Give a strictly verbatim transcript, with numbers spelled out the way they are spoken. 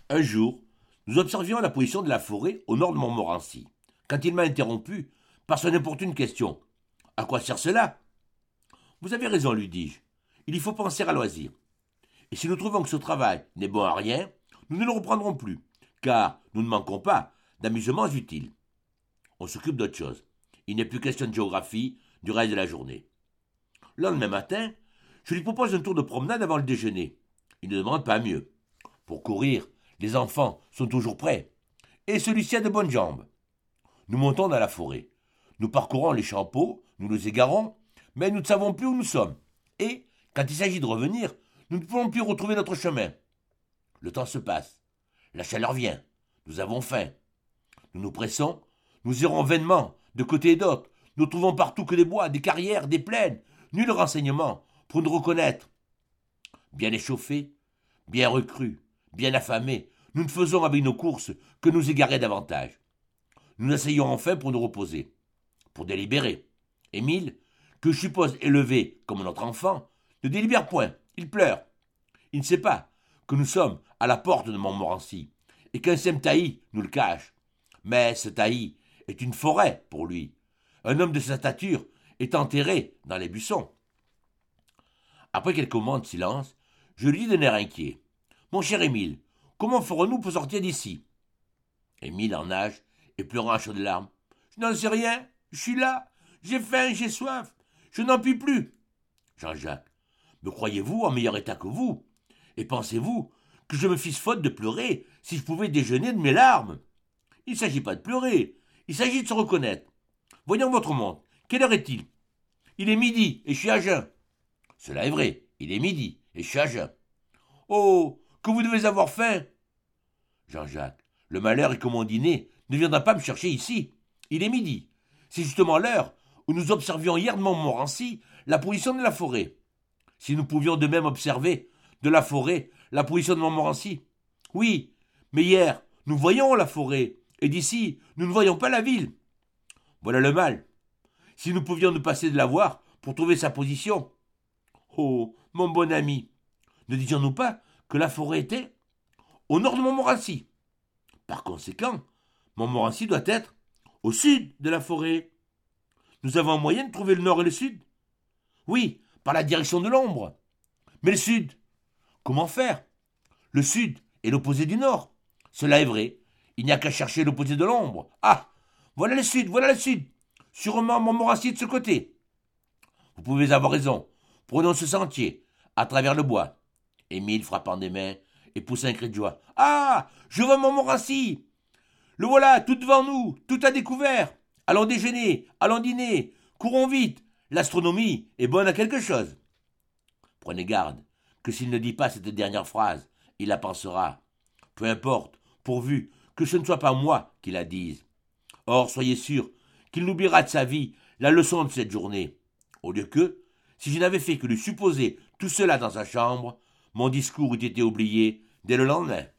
Un jour, nous observions la position de la forêt au nord de Montmorency, quand il m'a interrompu par son importune question. À quoi sert cela? Vous avez raison, lui dis-je. Il y faut penser à loisir. Et si nous trouvons que ce travail n'est bon à rien, nous ne le reprendrons plus, car nous ne manquons pas d'amusements utiles. On s'occupe d'autre chose. Il n'est plus question de géographie du reste de la journée. Le lendemain matin, je lui propose un tour de promenade avant le déjeuner. Il ne demande pas mieux. Pour courir, les enfants sont toujours prêts. Et celui-ci a de bonnes jambes. Nous montons dans la forêt. Nous parcourons les champeaux, nous nous égarons, mais nous ne savons plus où nous sommes. Et, quand il s'agit de revenir, nous ne pouvons plus retrouver notre chemin. Le temps se passe. La chaleur vient. Nous avons faim. Nous nous pressons. Nous irons vainement, de côté et d'autre. Nous trouvons partout que des bois, des carrières, des plaines. Nul renseignement pour nous reconnaître. Bien échauffés, bien recrues, bien affamés, nous ne faisons avec nos courses que nous égarer davantage. Nous asseyons enfin pour nous reposer, pour délibérer. Émile, que je suppose élevé comme notre enfant, ne délibère point, il pleure. Il ne sait pas que nous sommes à la porte de Montmorency et qu'un simple taillis nous le cache. Mais ce taillis est une forêt pour lui. Un homme de sa stature est enterré dans les buissons. Après quelques moments de silence, je lui dis d'un air inquiet. Mon cher Émile, comment ferons-nous pour sortir d'ici? Émile en nage et pleurant à chaudes larmes. Je n'en sais rien, je suis là, j'ai faim, j'ai soif, je n'en puis plus. Jean-Jacques, me croyez-vous en meilleur état que vous? Et pensez-vous que je me fisse faute de pleurer si je pouvais déjeuner de mes larmes? Il ne s'agit pas de pleurer, il s'agit de se reconnaître. Voyons votre montre, quelle heure est-il? Il est midi et je suis à jeun. Cela est vrai, il est midi et je suis à jeun. Oh, que vous devez avoir faim! Jean-Jacques, le malheur est que mon dîner ne viendra pas me chercher ici. Il est midi. C'est justement l'heure où nous observions hier de Montmorency la position de la forêt. Si nous pouvions de même observer de la forêt la position de Montmorency. Oui, mais hier, nous voyons la forêt, et d'ici, nous ne voyons pas la ville. Voilà le mal. Si nous pouvions nous passer de la voir pour trouver sa position. Oh, mon bon ami, ne disions-nous pas que la forêt était au nord de Montmorency? Par conséquent, Montmorency doit être au sud de la forêt. Nous avons un moyen de trouver le nord et le sud? Oui, par la direction de l'ombre. Mais le sud, comment faire? Le sud est l'opposé du nord. Cela est vrai. Il n'y a qu'à chercher l'opposé de l'ombre. Ah, voilà le sud, voilà le sud. Sûrement Montmorency de ce côté. Vous pouvez avoir raison. Prenons ce sentier, à travers le bois. Émile frappant des mains et poussa un cri de joie. Ah, je vois Montmorency. Le voilà, tout devant nous, tout à découvert. Allons déjeuner, allons dîner, courons vite. L'astronomie est bonne à quelque chose. Prenez garde que s'il ne dit pas cette dernière phrase, il la pensera. Peu importe, pourvu que ce ne soit pas moi qui la dise. Or, soyez sûr qu'il n'oubliera de sa vie la leçon de cette journée. Au lieu que, si je n'avais fait que lui supposer tout cela dans sa chambre, mon discours eût été oublié dès le lendemain.